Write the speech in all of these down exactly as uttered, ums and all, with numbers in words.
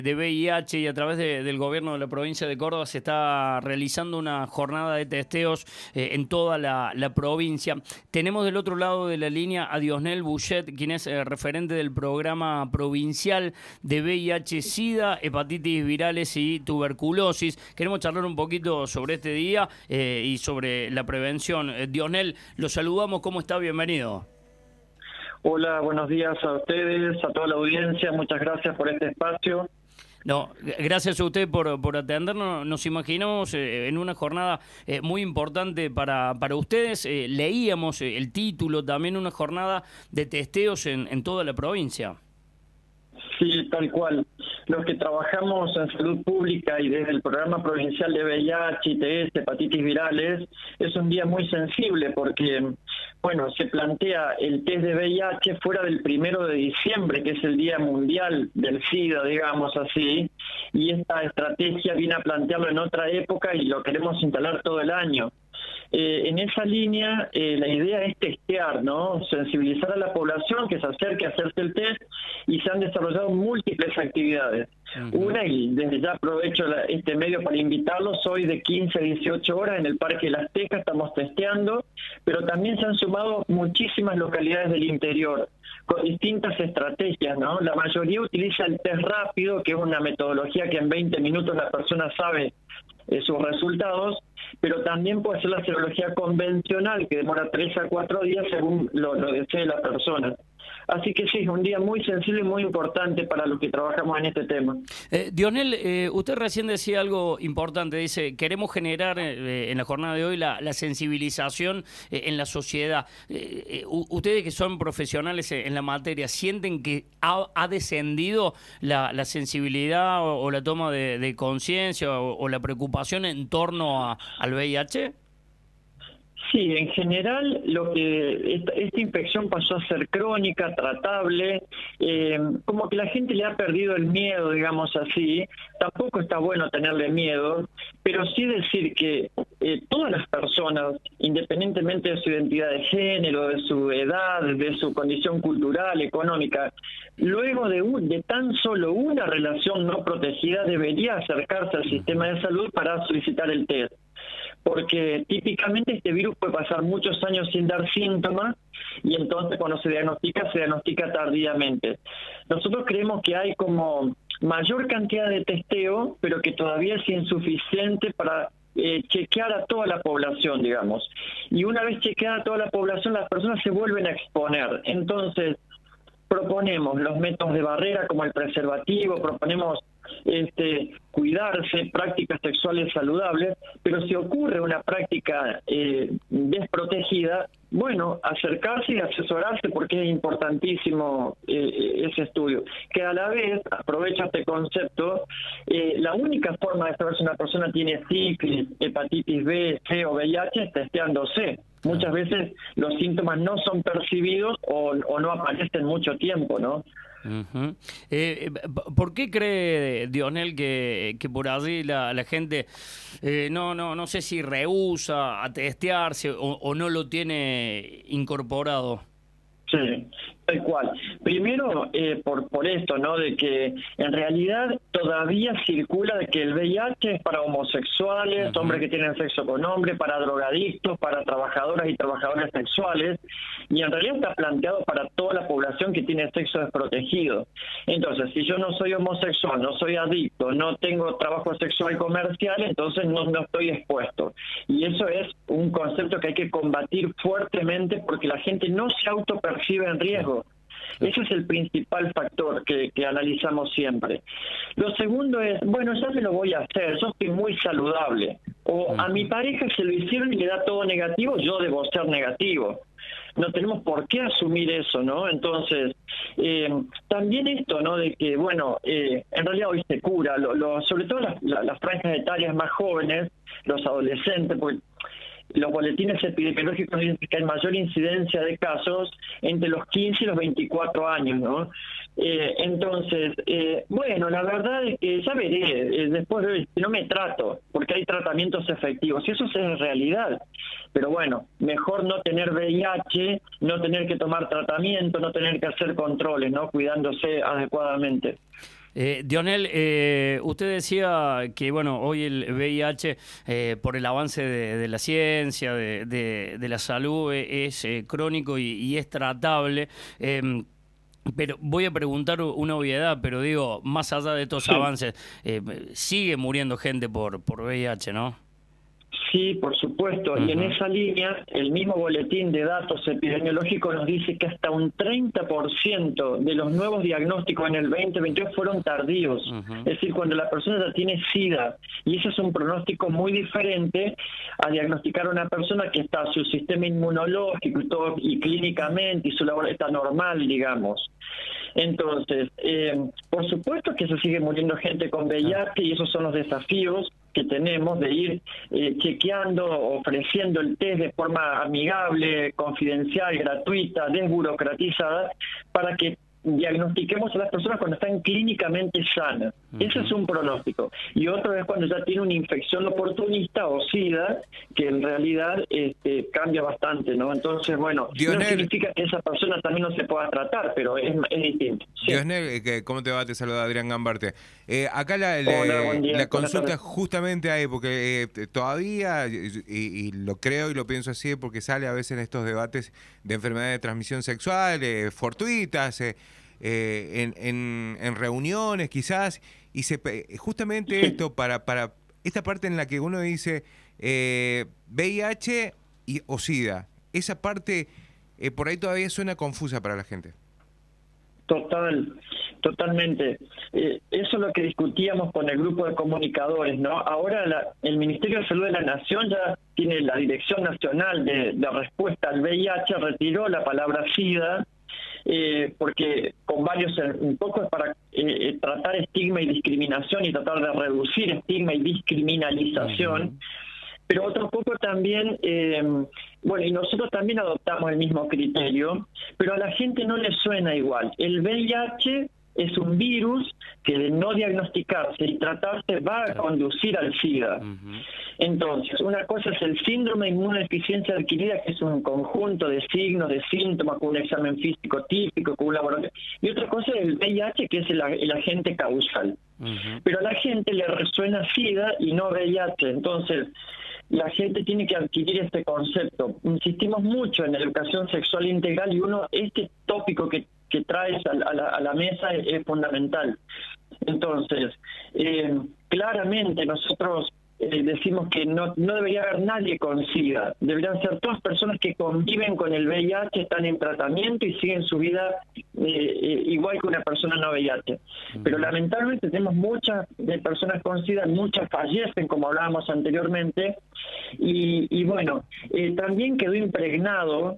de V I H y a través de, del gobierno de la provincia de Córdoba se está realizando una jornada de testeos eh, en toda la, la provincia. Tenemos del otro lado de la línea a Diosnel Bouchet, quien es eh, referente del programa provincial de V I H, SIDA, hepatitis virales y tuberculosis. Queremos charlar un poquito sobre este día eh, y sobre la prevención. Eh, Diosnel, lo saludamos. ¿Cómo está? Bienvenido. Hola, buenos días a ustedes, a toda la audiencia. Muchas gracias por este espacio. No, gracias a usted por, por atendernos. Nos imaginamos eh, en una jornada eh, muy importante para, para ustedes. Eh, leíamos eh, el título, también una jornada de testeos en, en toda la provincia. Sí, tal cual. Los que trabajamos en salud pública y desde el programa provincial de V I H, I T S, hepatitis virales, es un día muy sensible porque, bueno, se plantea el test de V I H fuera del primero de diciembre, que es el Día Mundial del SIDA, digamos así, y esta estrategia viene a plantearlo en otra época y lo queremos instalar todo el año. Eh, en esa línea, eh, la idea es testear, ¿no? Sensibilizar a la población que se acerque a hacerse el test, y se han desarrollado múltiples actividades. Uh-huh. Una, y desde ya aprovecho la, este medio para invitarlos, hoy de quince a dieciocho horas en el Parque Las Tejas estamos testeando, pero también se han sumado muchísimas localidades del interior con distintas estrategias, ¿no? La mayoría utiliza el test rápido, que es una metodología que en veinte minutos la persona sabe eh, sus resultados, pero también puede ser la serología convencional, que demora tres a cuatro días según lo, lo desee la persona. Así que sí, es un día muy sensible y muy importante para los que trabajamos en este tema. Eh, Diosnel, eh, usted recién decía algo importante, dice, queremos generar eh, en la jornada de hoy la, la sensibilización eh, en la sociedad. Eh, eh, ustedes que son profesionales en la materia, ¿sienten que ha, ha descendido la, la sensibilidad o, o la toma de, de conciencia o, o la preocupación en torno a, al V I H? Sí, en general lo que esta, esta infección pasó a ser crónica, tratable, eh, como que la gente le ha perdido el miedo, digamos así. Tampoco está bueno tenerle miedo, pero sí decir que eh, todas las personas, independientemente de su identidad de género, de su edad, de su condición cultural, económica, luego de, un, de tan solo una relación no protegida, debería acercarse al sistema de salud para solicitar el test. Porque típicamente este virus puede pasar muchos años sin dar síntomas y entonces cuando se diagnostica, se diagnostica tardíamente. Nosotros creemos que hay como mayor cantidad de testeo, pero que todavía es insuficiente para eh, chequear a toda la población, digamos. Y una vez chequeada a toda la población, las personas se vuelven a exponer. Entonces, proponemos los métodos de barrera como el preservativo, proponemos este, cuidarse, prácticas sexuales saludables, pero si ocurre una práctica eh, desprotegida, bueno, acercarse y asesorarse porque es importantísimo eh, ese estudio. Que a la vez, aprovecho este concepto, eh, la única forma de saber si una persona tiene sífilis, hepatitis B, C o V I H es testeándose. Muchas veces los síntomas no son percibidos o, o no aparecen mucho tiempo, ¿no? Uh-huh. eh, ¿Por qué cree Diosnel que, que por allí la, la gente eh, no, no, no sé si rehúsa a testearse o, o no lo tiene incorporado? Sí, tal cual. Primero, eh, por por esto, ¿no? De que en realidad todavía circula de que el V I H es para homosexuales, uh-huh. hombres que tienen sexo con hombres, para drogadictos, para trabajadoras y trabajadores sexuales, y en realidad está planteado para toda la población que tiene sexo desprotegido. Entonces, si yo no soy homosexual, no soy adicto, no tengo trabajo sexual comercial, entonces no, no estoy expuesto. Y eso es un concepto que hay que combatir fuertemente porque la gente no se autopercibe en riesgo. Ese es el principal factor que, que analizamos siempre. Lo segundo es, bueno, ya me lo voy a hacer, yo estoy muy saludable. O a mi pareja se lo hicieron y le da todo negativo, yo debo ser negativo. No tenemos por qué asumir eso, ¿no? Entonces, eh, también esto, ¿no? De que, bueno, eh, en realidad hoy se cura, lo, lo, sobre todo las, las, las franjas etarias más jóvenes, los adolescentes, porque los boletines epidemiológicos dicen que hay mayor incidencia de casos entre los quince y los veinticuatro años, ¿no? Eh, entonces, eh, bueno, la verdad es que ya veré, eh, después de, no me trato, porque hay tratamientos efectivos, y eso es realidad. Pero bueno, mejor no tener V I H, no tener que tomar tratamiento, no tener que hacer controles, ¿no? Cuidándose adecuadamente. Eh, Dionel, eh, usted decía que bueno, hoy el V I H, eh, por el avance de, de la ciencia, de, de, de la salud, eh, es eh, crónico y, y es tratable. Eh, pero voy a preguntar una obviedad, pero digo, más allá de estos Sí. avances, eh, sigue muriendo gente por, por V I H, ¿no? Sí, por supuesto. Uh-huh. Y en esa línea, el mismo boletín de datos epidemiológicos nos dice que hasta un treinta por ciento de los nuevos diagnósticos en el veinte veintidós fueron tardíos. Uh-huh. Es decir, cuando la persona ya tiene SIDA. Y ese es un pronóstico muy diferente a diagnosticar a una persona que está su sistema inmunológico y todo, y clínicamente, y su labor está normal, digamos. Entonces, eh, por supuesto que se sigue muriendo gente con V I H y esos son los desafíos que tenemos de ir eh, chequeando, ofreciendo el test de forma amigable, confidencial, gratuita, desburocratizada, para que diagnostiquemos a las personas cuando están clínicamente sanas. Uh-huh. Ese es un pronóstico. Y otro es cuando ya tiene una infección oportunista o SIDA, que en realidad este, cambia bastante, ¿no? Entonces, bueno, Dionel, no significa que esa persona también no se pueda tratar, pero es, es distinto. Sí. Dionel, ¿cómo te va? Te saluda Adrián Gambarte. Eh, acá la, Hola, buen día. la consulta justamente ahí, porque eh, todavía, y, y lo creo y lo pienso así, porque sale a veces en estos debates de enfermedades de transmisión sexual, eh, fortuitas, eh, Eh, en, en, en reuniones quizás, y se justamente esto para, para esta parte en la que uno dice eh, V I H y, o SIDA, esa parte eh, por ahí todavía suena confusa para la gente. Total, totalmente. Eh, eso es lo que discutíamos con el grupo de comunicadores, ¿no? Ahora la, el Ministerio de Salud de la Nación ya tiene la Dirección Nacional de, de Respuesta al V I H, retiró la palabra SIDA, Eh, porque con varios, un poco es para eh, tratar estigma y discriminación y tratar de reducir estigma y discriminalización, uh-huh. Pero otro poco también, eh, bueno, y nosotros también adoptamos el mismo criterio, pero a la gente no le suena igual. El V I H es un virus que de no diagnosticarse y tratarse va a conducir al SIDA. Uh-huh. Entonces, una cosa es el síndrome de inmunodeficiencia adquirida, que es un conjunto de signos, de síntomas, con un examen físico típico, con un laboratorio. Y otra cosa es el V I H, que es el, el agente causal. Uh-huh. Pero a la gente le resuena SIDA y no V I H. Entonces, la gente tiene que adquirir este concepto. Insistimos mucho en educación sexual integral y uno, este tópico que que traes a la, a la mesa es, es fundamental. Entonces, eh, claramente nosotros eh, decimos que no, no debería haber nadie con SIDA, deberían ser todas personas que conviven con el V I H, están en tratamiento y siguen su vida eh, eh, igual que una persona no V I H. Uh-huh. Pero lamentablemente tenemos muchas de personas con SIDA, muchas fallecen, como hablábamos anteriormente, y, y bueno, eh, también quedó impregnado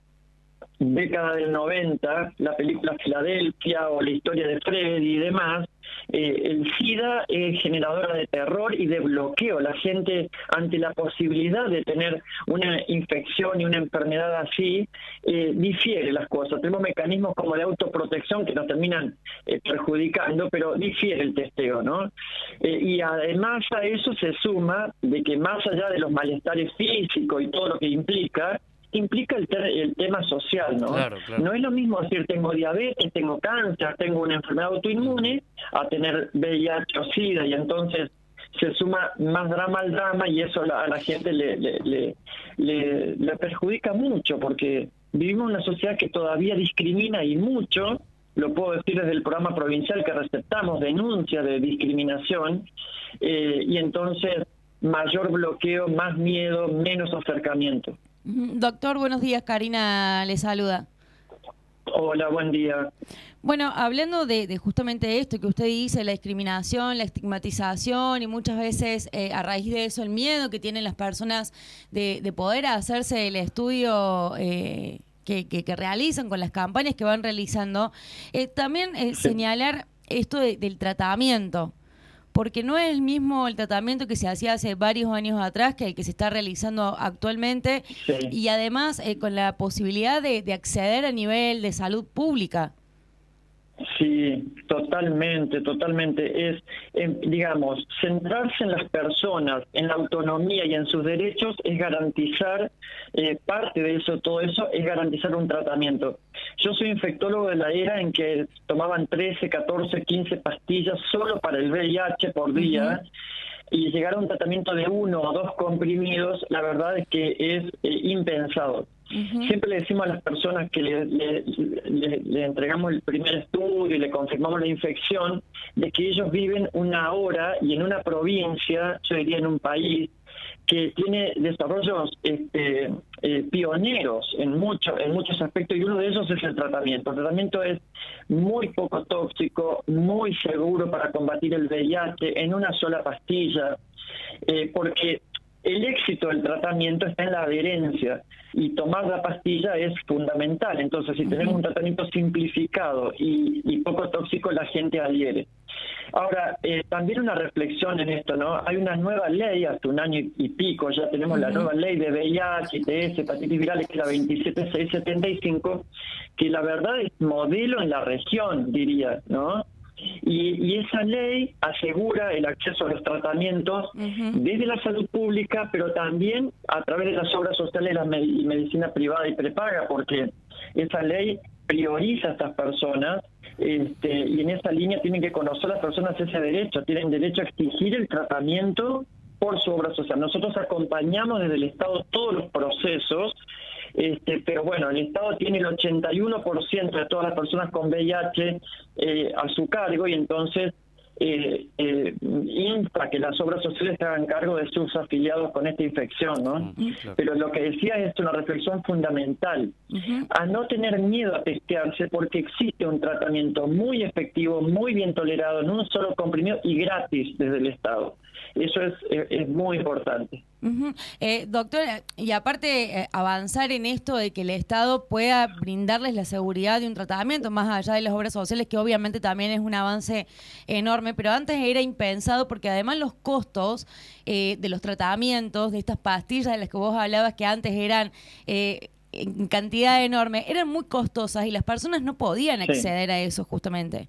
década del noventa, la película Filadelfia o la historia de Freddy y demás, eh, el SIDA es generadora de terror y de bloqueo. La gente, ante la posibilidad de tener una infección y una enfermedad así, eh, difiere las cosas. Tenemos mecanismos como de autoprotección que nos terminan eh, perjudicando, pero difiere el testeo, ¿no? Eh, y además a eso se suma de que más allá de los malestares físicos y todo lo que implica, implica el, ter- el tema social, ¿no? Claro, claro. No es lo mismo decir tengo diabetes, tengo cáncer, tengo una enfermedad autoinmune, a tener V I H o SIDA, y entonces se suma más drama al drama y eso a la, a la gente le, le, le, le, le perjudica mucho, porque vivimos en una sociedad que todavía discrimina y mucho, lo puedo decir desde el programa provincial que receptamos denuncias de discriminación, eh, y entonces mayor bloqueo, más miedo, menos acercamiento. Doctor, buenos días. Karina le saluda. Hola, buen día. Bueno, hablando de, de justamente esto que usted dice, la discriminación, la estigmatización y muchas veces eh, a raíz de eso el miedo que tienen las personas de, de poder hacerse el estudio eh, que, que, que realizan con las campañas que van realizando, eh, también eh, sí. señalar esto de, del tratamiento. Porque no es el mismo el tratamiento que se hacía hace varios años atrás que el que se está realizando actualmente, sí. y además eh, con la posibilidad de, de acceder a nivel de salud pública. Sí, totalmente, totalmente. Es, eh, digamos, centrarse en las personas, en la autonomía y en sus derechos es garantizar, eh, parte de eso, todo eso, es garantizar un tratamiento. Yo soy infectólogo de la era en que tomaban trece, catorce, quince pastillas solo para el V I H por día. Uh-huh. Y llegar a un tratamiento de uno o dos comprimidos, la verdad es que es eh, impensado. Uh-huh. Siempre le decimos a las personas que le, le, le, le entregamos el primer estudio y le confirmamos la infección, de que ellos viven una hora y en una provincia, yo diría en un país, que tiene desarrollos este, eh, pioneros en, mucho, en muchos aspectos, y uno de ellos es el tratamiento. El tratamiento es muy poco tóxico, muy seguro para combatir el V I H en una sola pastilla, eh, porque el éxito del tratamiento está en la adherencia, y tomar la pastilla es fundamental. Entonces, si tenemos un tratamiento simplificado y, y poco tóxico, la gente adhiere. Ahora, eh, también una reflexión en esto, ¿no? Hay una nueva ley, hace un año y pico ya tenemos uh-huh. la nueva ley de V I H, I T S, hepatitis virales, que es la veintisiete mil seiscientos setenta y cinco, que la verdad es modelo en la región, diría, ¿no? Y, y esa ley asegura el acceso a los tratamientos uh-huh. desde la salud pública, pero también a través de las obras sociales y la med- y medicina privada y prepaga, porque esa ley prioriza a estas personas, este, y en esa línea tienen que conocer las personas ese derecho, tienen derecho a exigir el tratamiento por su obra social. Nosotros acompañamos desde el Estado todos los procesos, Este, pero bueno, el Estado tiene el ochenta y uno por ciento de todas las personas con V I H eh, a su cargo, y entonces eh, eh, insta que las obras sociales se hagan cargo de sus afiliados con esta infección, ¿no? Uh-huh. Claro. Pero lo que decía es una reflexión fundamental, uh-huh. a no tener miedo a testearse, porque existe un tratamiento muy efectivo, muy bien tolerado, en un solo comprimido y gratis desde el Estado. Eso es, es, es muy importante. Uh-huh. Eh, doctor, y aparte eh, avanzar en esto de que el Estado pueda brindarles la seguridad de un tratamiento, más allá de las obras sociales, que obviamente también es un avance enorme, pero antes era impensado, porque además los costos eh, de los tratamientos, de estas pastillas de las que vos hablabas, que antes eran eh, en cantidad enorme, eran muy costosas y las personas no podían acceder sí. a eso justamente.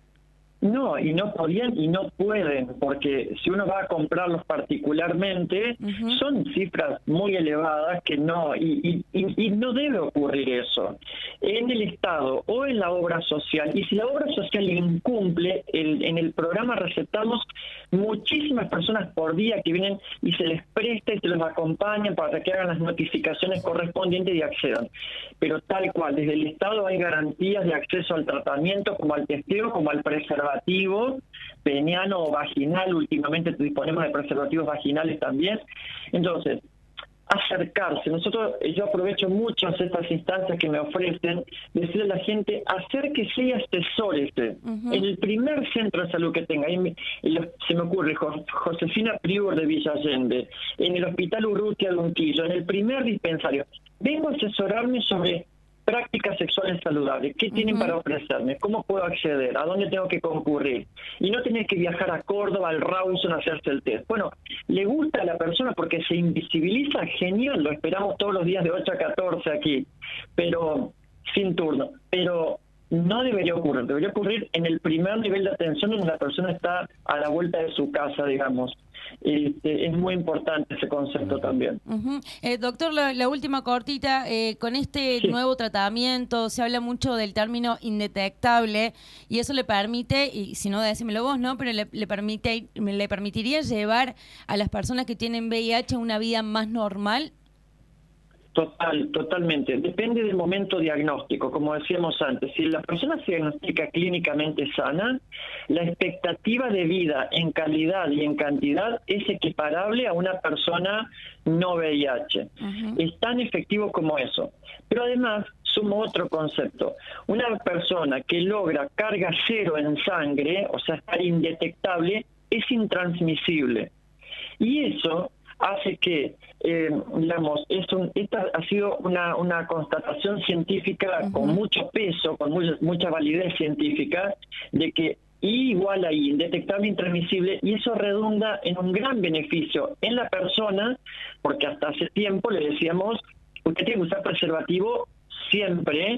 No, y no podían y no pueden, porque si uno va a comprarlos particularmente, uh-huh. son cifras muy elevadas que no, y, y, y no debe ocurrir eso. En el Estado o en la obra social, y si la obra social incumple, el, en el programa receptamos muchísimas personas por día que vienen y se les presta y se los acompañan para que hagan las notificaciones correspondientes y accedan. Pero tal cual, desde el Estado hay garantías de acceso al tratamiento, como al testeo, como al preservativo peniano o vaginal. Últimamente disponemos de preservativos vaginales también. Entonces, acercarse. Nosotros, yo aprovecho muchas de estas instancias que me ofrecen, decirle a la gente, acérquese y asesórese. Uh-huh. En el primer centro de salud que tenga, ahí me, el, se me ocurre Josefina Prior de Villa Allende, en el Hospital Urrutia de Unquillo, en el primer dispensario. Vengo a asesorarme sobre prácticas sexuales saludables. ¿Qué tienen uh-huh. para ofrecerme? ¿Cómo puedo acceder? ¿A dónde tengo que concurrir? Y no tener que viajar a Córdoba, al Rawson, a hacerse el test. Bueno, le gusta a la persona porque se invisibiliza, genial, lo esperamos todos los días de ocho a catorce aquí, pero sin turno. Pero no debería ocurrir, debería ocurrir en el primer nivel de atención, donde la persona está a la vuelta de su casa, digamos. Este, es muy importante ese concepto también. Uh-huh. eh, doctor, la, la última cortita, eh, con este sí. nuevo tratamiento se habla mucho del término indetectable, y eso le permite, y si no, decímelo vos, ¿no? Pero le, le, permite, le permitiría llevar a las personas que tienen V I H una vida más normal. Total, totalmente. Depende del momento diagnóstico, como decíamos antes. Si la persona se diagnostica clínicamente sana, la expectativa de vida en calidad y en cantidad es equiparable a una persona no V I H. Uh-huh. Es tan efectivo como eso. Pero además, sumo otro concepto. Una persona que logra carga cero en sangre, o sea, estar indetectable, es intransmisible. Y eso hace que, eh, digamos, es un, esta ha sido una, una constatación científica uh-huh. con mucho peso, con muy, mucha validez científica, de que I igual a I, indetectable, intransmisible, y eso redunda en un gran beneficio en la persona, porque hasta hace tiempo le decíamos, usted tiene que usar preservativo siempre,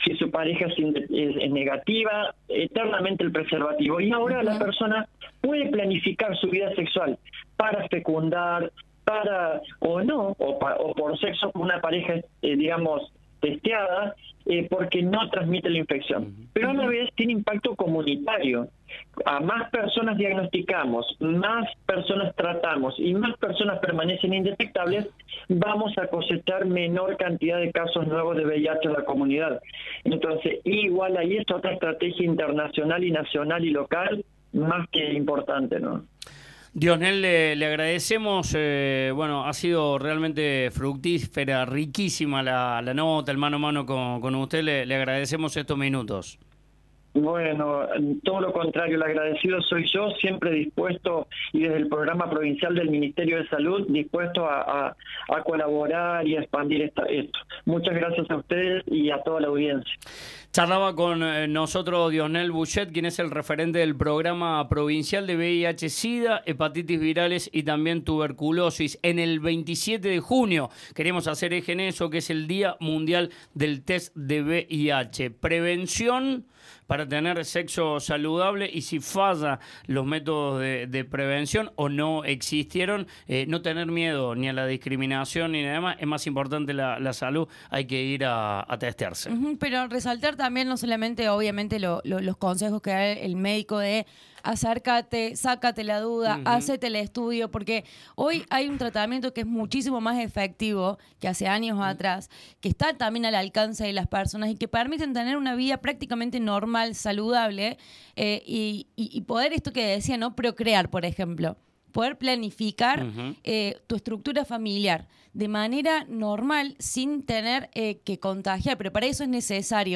si su pareja es, in- es- es negativa, eternamente el preservativo. Y ahora la persona puede planificar su vida sexual para fecundar, para o no, o, pa- o por sexo con una pareja, eh, digamos, testeada, eh, porque no transmite la infección. Pero a la vez tiene impacto comunitario. A más personas diagnosticamos, más personas tratamos y más personas permanecen indetectables, vamos a cosechar menor cantidad de casos nuevos de V I H en la comunidad. Entonces, igual ahí es otra estrategia internacional y nacional y local más que importante, ¿no? Diosnel, le, le agradecemos, eh, bueno, ha sido realmente fructífera, riquísima la, la nota, el mano a mano con, con usted, le, le agradecemos estos minutos. Bueno, todo lo contrario, el agradecido soy yo, siempre dispuesto, y desde el programa provincial del Ministerio de Salud, dispuesto a, a, a colaborar y a expandir esta, esto. Muchas gracias a ustedes y a toda la audiencia. Charlaba con eh, nosotros Diosnel Bouchet, quien es el referente del programa provincial de V I H SIDA, hepatitis virales y también tuberculosis. En el veintisiete de junio queremos hacer eje en eso, que es el Día Mundial del Test de V I H. Prevención para tener sexo saludable, y si falla los métodos de, de prevención o no existieron, eh, no tener miedo ni a la discriminación ni nada más. Es más importante la, la salud, hay que ir a, a testearse. Uh-huh, pero resaltar también no solamente, obviamente, lo, lo, los consejos que da el médico de acércate, sácate la duda, uh-huh. hacete el estudio, porque hoy hay un tratamiento que es muchísimo más efectivo que hace años uh-huh. atrás, que está también al alcance de las personas y que permiten tener una vida prácticamente normal, saludable, eh, y, y, y poder, esto que decía, ¿no? Procrear, por ejemplo. Poder planificar uh-huh. eh, tu estructura familiar de manera normal sin tener eh, que contagiar, pero para eso es necesario